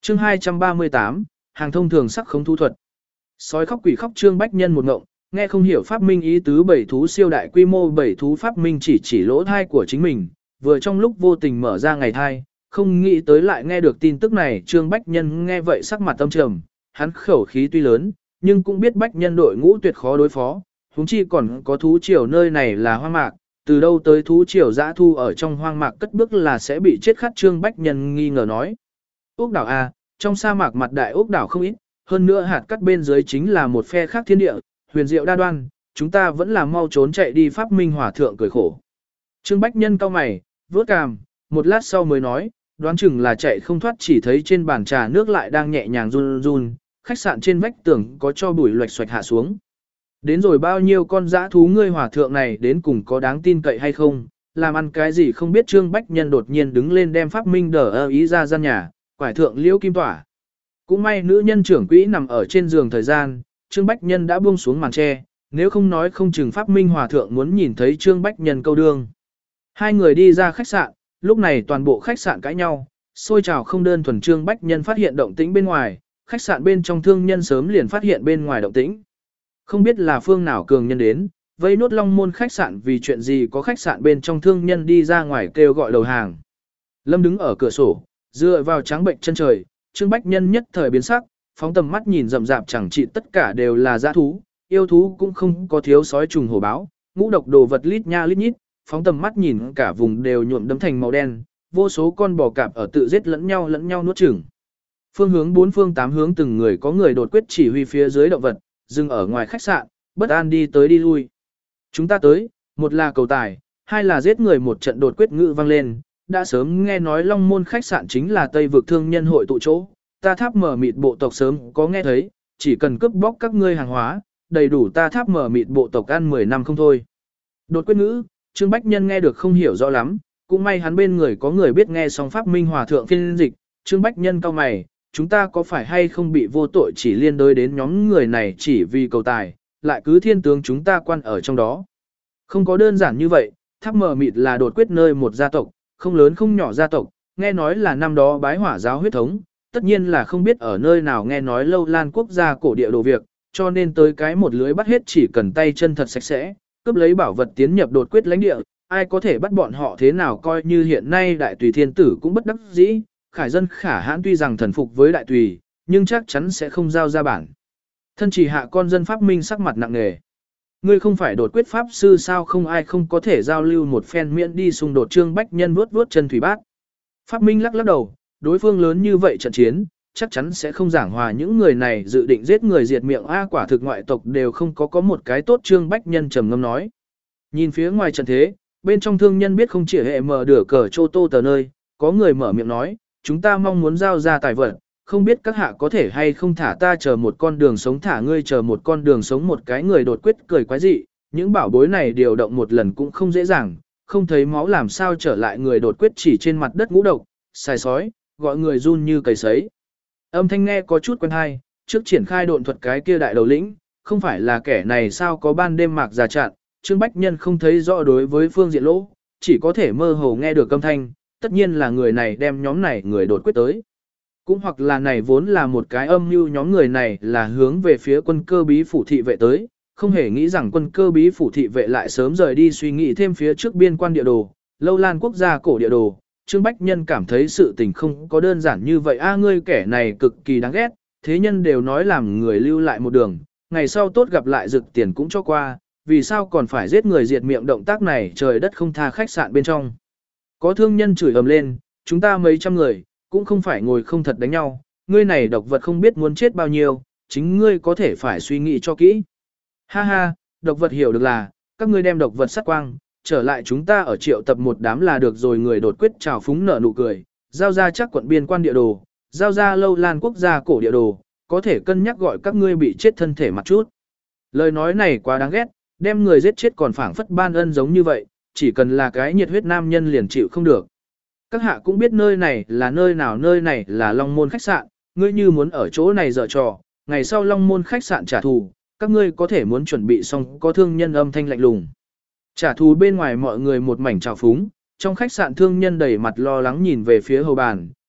Chương 238, hàng thông thường sắc khống thú thuật. Sói khóc quỷ khóc Trương Bách Nhân một ngộng, nghe không hiểu pháp minh ý tứ bảy thú siêu đại quy mô bảy thú pháp minh chỉ lỗ thai của chính mình, vừa trong lúc vô tình mở ra ngày thai, không nghĩ tới lại nghe được tin tức này. Trương Bách Nhân nghe vậy sắc mặt tâm trầm, hắn khẩu khí tuy lớn, nhưng cũng biết Bách Nhân đội ngũ tuyệt khó đối phó, huống chi còn có thú triều nơi này là hoang mạc, từ đâu tới thú triều dã thu ở trong hoang mạc cất bước là sẽ bị chết khát. Trương Bách Nhân nghi ngờ nói. Ốc đảo A, trong sa mạc mặt đại ốc đảo không ít, hơn nữa hạt cắt bên dưới chính là một phe khác thiên địa, huyền diệu đa đoan, chúng ta vẫn là mau trốn chạy đi. Pháp Minh Hòa Thượng cười khổ. Trương Bách Nhân cau mày, vớt cằm, một lát sau mới nói, đoán chừng là chạy không thoát. Chỉ thấy trên bàn trà nước lại đang nhẹ nhàng run run, khách sạn trên vách tường có cho bụi loạch xoạch hạ xuống. Đến rồi bao nhiêu con dã thú ngươi Hòa Thượng này đến cùng có đáng tin cậy hay không, làm ăn cái gì không biết. Trương Bách Nhân đột nhiên đứng lên đem Pháp Minh đờ ý ra gian nhà, quải thượng liễu kim tỏa. Cũng may nữ nhân trưởng quỹ nằm ở trên giường thời gian, Trương Bách Nhân đã buông xuống màn tre, nếu không nói không chừng Pháp Minh Hòa Thượng muốn nhìn thấy Trương Bách Nhân câu đương. Hai người đi ra khách sạn, lúc này toàn bộ khách sạn cãi nhau, xôi trào không đơn thuần. Trương Bách Nhân phát hiện động tĩnh bên ngoài, khách sạn bên trong thương nhân sớm liền phát hiện bên ngoài động tĩnh. Không biết là phương nào cường nhân đến, vây nốt Long Môn khách sạn vì chuyện gì có khách sạn bên trong thương nhân đi ra ngoài kêu gọi đầu hàng. Lâm đứng ở cửa sổ, dựa vào trắng bệnh chân trời, Trương Bách Nhân nhất thời biến sắc, phóng tầm mắt nhìn rậm rạp chẳng trị tất cả đều là dã thú, yêu thú cũng không có thiếu sói trùng hổ báo, ngũ độc đồ vật lít nha lít nhít, phóng tầm mắt nhìn cả vùng đều nhuộm đấm thành màu đen, vô số con bò cạp ở tự giết lẫn nhau nuốt chửng. Phương hướng bốn phương tám hướng từng người có người đột quyết chỉ huy phía dưới động vật, dừng ở ngoài khách sạn, bất an đi tới đi lui. Chúng ta tới, một là cầu tài, hai là giết người. Một trận đột quyết ngữ vang lên, đã sớm nghe nói Long Môn khách sạn chính là Tây vực thương nhân hội tụ chỗ, ta Tháp Mở Mịt bộ tộc sớm có nghe thấy, chỉ cần cướp bóc các ngươi hàng hóa, đầy đủ ta Tháp Mở Mịt bộ tộc ăn 10 năm không thôi. Đột quyết ngữ, Trương Bách Nhân nghe được không hiểu rõ lắm, cũng may hắn bên người có người biết nghe xong Pháp Minh Hòa Thượng phiên dịch. Trương Bách Nhân cau mày, chúng ta có phải hay không bị vô tội chỉ liên đới đến nhóm người này chỉ vì cầu tài, lại cứ thiên tướng chúng ta quan ở trong đó. Không có đơn giản như vậy, Tháp Mở Mịt là đột quyết nơi một gia tộc, không lớn không nhỏ gia tộc, nghe nói là năm đó bái hỏa giáo huyết thống, tất nhiên là không biết ở nơi nào nghe nói Lâu Lan quốc gia cổ địa đồ việc, cho nên tới cái một lưới bắt hết, chỉ cần tay chân thật sạch sẽ, cướp lấy bảo vật tiến nhập đột quyết lãnh địa, ai có thể bắt bọn họ thế nào. Coi như hiện nay đại tùy thiên tử cũng bất đắc dĩ, khải dân khả hãn tuy rằng thần phục với đại tùy, nhưng chắc chắn sẽ không giao ra bản. Thân chỉ hạ con dân Pháp Minh sắc mặt nặng nề. Ngươi không phải đột quyết pháp sư sao, không ai không có thể giao lưu một phen miễn đi xung đột. Trương Bách Nhân vuốt chân thủy bát. Pháp Minh lắc đầu, đối phương lớn như vậy trận chiến, chắc chắn sẽ không giảng hòa, những người này dự định giết người diệt miệng quả thực ngoại tộc đều không có một cái tốt. Trương Bách Nhân trầm ngâm nói. Nhìn phía ngoài trận thế, bên trong thương nhân biết không chỉ hệ mở đửa cờ chô tô tờ nơi, có người mở miệng nói, chúng ta mong muốn giao ra tài vật, không biết các hạ có thể hay không thả ta chờ một con đường sống, thả ngươi chờ một con đường sống. Một cái người đột quyết cười quái dị, những bảo bối này điều động một lần cũng không dễ dàng, không thấy máu làm sao trở lại. Người đột quyết chỉ trên mặt đất ngũ độc, xài sói, gọi người run như cầy sấy. Âm thanh nghe có chút quen hay, trước triển khai độn thuật cái kia đại đầu lĩnh, không phải là kẻ này sao có ban đêm mạc già chặn. Trương Bách Nhân không thấy rõ đối với phương diện lỗ, chỉ có thể mơ hồ nghe được âm thanh, tất nhiên là người này đem nhóm này người đột quyết tới. Cũng hoặc là này vốn là một cái âm mưu, nhóm người này là hướng về phía quân cơ bí phủ thị vệ tới, không hề nghĩ rằng quân cơ bí phủ thị vệ lại sớm rời đi suy nghĩ thêm phía trước biên quan địa đồ, Lâu Lan quốc gia cổ địa đồ. Trương Bách Nhân cảm thấy sự tình không có đơn giản như vậy. Ngươi kẻ này cực kỳ đáng ghét, thế nhân đều nói làm người lưu lại một đường, ngày sau tốt gặp lại rực tiền cũng cho qua, vì sao còn phải giết người diệt miệng, động tác này trời đất không tha. Khách sạn bên trong có thương nhân chửi ầm lên, chúng ta mấy trăm người, cũng không phải ngồi không thật đánh nhau, ngươi này độc vật không biết muốn chết bao nhiêu, chính ngươi có thể phải suy nghĩ cho kỹ. Ha ha, độc vật hiểu được là, các ngươi đem độc vật sát quang, trở lại chúng ta ở triệu tập một đám là được rồi. Người đột quyết trào phúng nở nụ cười, giao ra chắc quận biên quan địa đồ, giao ra Lâu Lan quốc gia cổ địa đồ, có thể cân nhắc gọi các ngươi bị chết thân thể mặt chút. Lời nói này quá đáng ghét, đem người giết chết còn phảng phất ban ân giống như vậy, chỉ cần là cái nhiệt huyết nam nhân liền chịu không được. Các hạ cũng biết nơi này là nơi nào, nơi này là Long Môn khách sạn, ngươi như muốn ở chỗ này dở trò, ngày sau Long Môn khách sạn trả thù, các ngươi có thể muốn chuẩn bị xong. Có thương nhân âm thanh lạnh lùng. Trả thù bên ngoài mọi người một mảnh trào phúng, trong khách sạn thương nhân đầy mặt lo lắng nhìn về phía hầu bàn,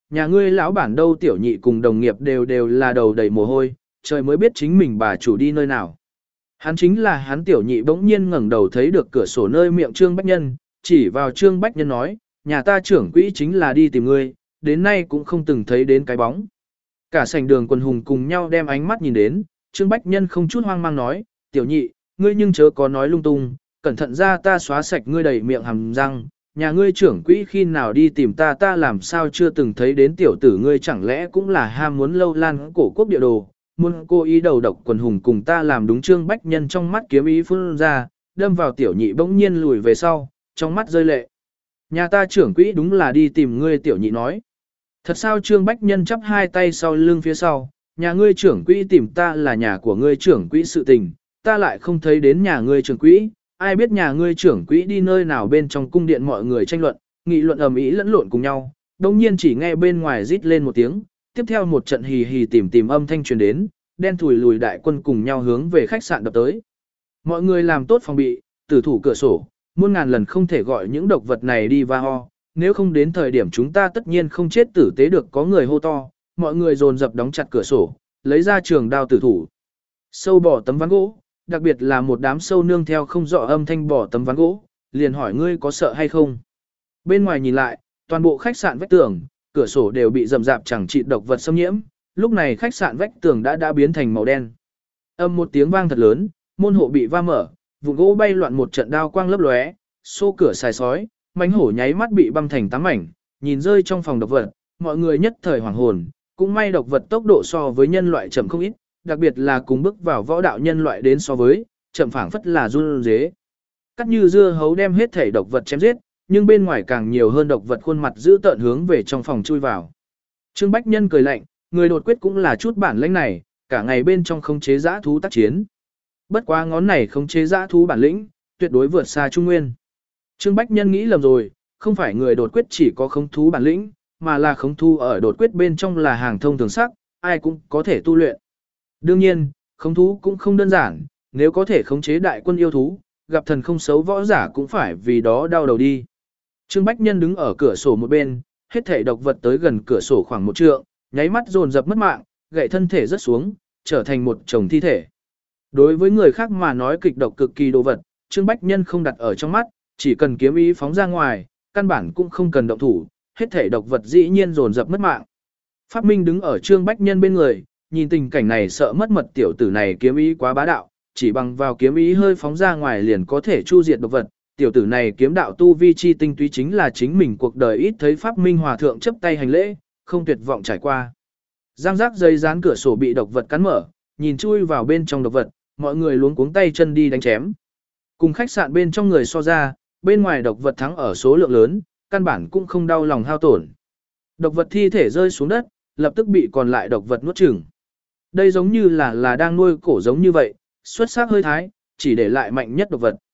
nhà ngươi lão bản đâu tiểu nhị cùng đồng nghiệp đều đều là đầu đầy mồ hôi, trời mới biết chính mình bà chủ đi nơi nào. Hắn chính là hắn tiểu nhị bỗng nhiên ngẩng đầu thấy được cửa sổ nơi miệng Trương Bách Nhân, chỉ vào Trương Bách Nhân nói, nhà ta trưởng quỹ chính là đi tìm ngươi, đến nay cũng không từng thấy đến cái bóng. Cả sảnh đường quần hùng cùng nhau đem ánh mắt nhìn đến, Trương Bách Nhân không chút hoang mang nói, tiểu nhị, ngươi nhưng chớ có nói lung tung, cẩn thận ra ta xóa sạch ngươi đầy miệng hàm răng, nhà ngươi trưởng quỹ khi nào đi tìm ta ta làm sao chưa từng thấy đến tiểu tử ngươi chẳng lẽ cũng là ham muốn lâu lan cổ quốc địa đồ, muốn cô ý đầu độc quần hùng cùng ta làm đúng. Trương Bách Nhân trong mắt kiếm ý phun ra, đâm vào tiểu nhị bỗng nhiên lùi về sau, trong mắt rơi lệ. Nhà ta trưởng quỹ đúng là đi tìm ngươi tiểu nhị nói. Thật sao? Trương Bách Nhân chắp hai tay sau lưng phía sau, nhà ngươi trưởng quỹ tìm ta là nhà của ngươi trưởng quỹ sự tình, ta lại không thấy đến nhà ngươi trưởng quỹ, ai biết nhà ngươi trưởng quỹ đi nơi nào. Bên trong cung điện mọi người tranh luận, nghị luận ầm ĩ lẫn lộn cùng nhau, đồng nhiên chỉ nghe bên ngoài rít lên một tiếng, tiếp theo một trận hì hì tìm âm thanh truyền đến, đen thùi lùi đại quân cùng nhau hướng về khách sạn đập tới. Mọi người làm tốt phòng bị, tử thủ cửa sổ, muôn ngàn lần không thể gọi những độc vật này đi va ho, nếu không đến thời điểm chúng ta tất nhiên không chết tử tế được. Có người hô to, mọi người dồn dập đóng chặt cửa sổ, lấy ra trường đao tử thủ. Sâu bỏ tấm ván gỗ, đặc biệt là một đám sâu nương theo không rõ âm thanh bỏ tấm ván gỗ, liền hỏi ngươi có sợ hay không. Bên ngoài nhìn lại, toàn bộ khách sạn vách tường, cửa sổ đều bị rậm rạp chẳng trị độc vật xâm nhiễm, lúc này khách sạn vách tường đã biến thành màu đen. Âm một tiếng vang thật lớn, môn hộ bị va mở, vụn gỗ bay loạn một trận đao quang lấp lóe, xô cửa xài sói, mánh hổ nháy mắt bị băm thành tám mảnh, nhìn rơi trong phòng độc vật, mọi người nhất thời hoảng hồn, cũng may độc vật tốc độ so với nhân loại chậm không ít, đặc biệt là cùng bước vào võ đạo nhân loại đến so với, chậm phảng phất là run rế. Cắt như dưa hấu đem hết thể độc vật chém giết, nhưng bên ngoài càng nhiều hơn độc vật khuôn mặt giữ tợn hướng về trong phòng chui vào. Trương Bách Nhân cười lạnh, người đột quyết cũng là chút bản lĩnh này, cả ngày bên trong khống chế dã thú tác chiến. Bất quá ngón này khống chế dã thú bản lĩnh, tuyệt đối vượt xa Trung Nguyên. Trương Bách Nhân nghĩ lầm rồi, không phải người đột quyết chỉ có khống thú bản lĩnh, mà là khống thú ở đột quyết bên trong là hàng thông thường sắc, ai cũng có thể tu luyện. Đương nhiên, khống thú cũng không đơn giản, nếu có thể khống chế đại quân yêu thú, gặp thần không xấu võ giả cũng phải vì đó đau đầu đi. Trương Bách Nhân đứng ở cửa sổ một bên, hết thể độc vật tới gần cửa sổ khoảng một trượng, nháy mắt dồn dập mất mạng, gãy thân thể rất xuống, trở thành một chồng thi thể. Đối với người khác mà nói kịch độc cực kỳ đồ vật, Trương Bách Nhân không đặt ở trong mắt, chỉ cần kiếm ý phóng ra ngoài, căn bản cũng không cần động thủ, hết thể độc vật dĩ nhiên dồn dập mất mạng. Pháp Minh đứng ở Trương Bách Nhân bên người, nhìn tình cảnh này sợ mất mật tiểu tử này kiếm ý quá bá đạo, chỉ bằng vào kiếm ý hơi phóng ra ngoài liền có thể chu diệt độc vật. Tiểu tử này kiếm đạo tu vi chi tinh túy chính là chính mình cuộc đời ít thấy. Pháp Minh hòa thượng chấp tay hành lễ, không tuyệt vọng trải qua. Giang giác dây dán cửa sổ bị độc vật cắn mở, nhìn chui vào bên trong độc vật, mọi người luống cuống tay chân đi đánh chém. Cùng khách sạn bên trong người so ra, bên ngoài độc vật thắng ở số lượng lớn, căn bản cũng không đau lòng hao tổn. Độc vật thi thể rơi xuống đất, lập tức bị còn lại độc vật nuốt chửng. Đây giống như là đang nuôi cổ giống như vậy, xuất sắc hơi thái, chỉ để lại mạnh nhất độc vật.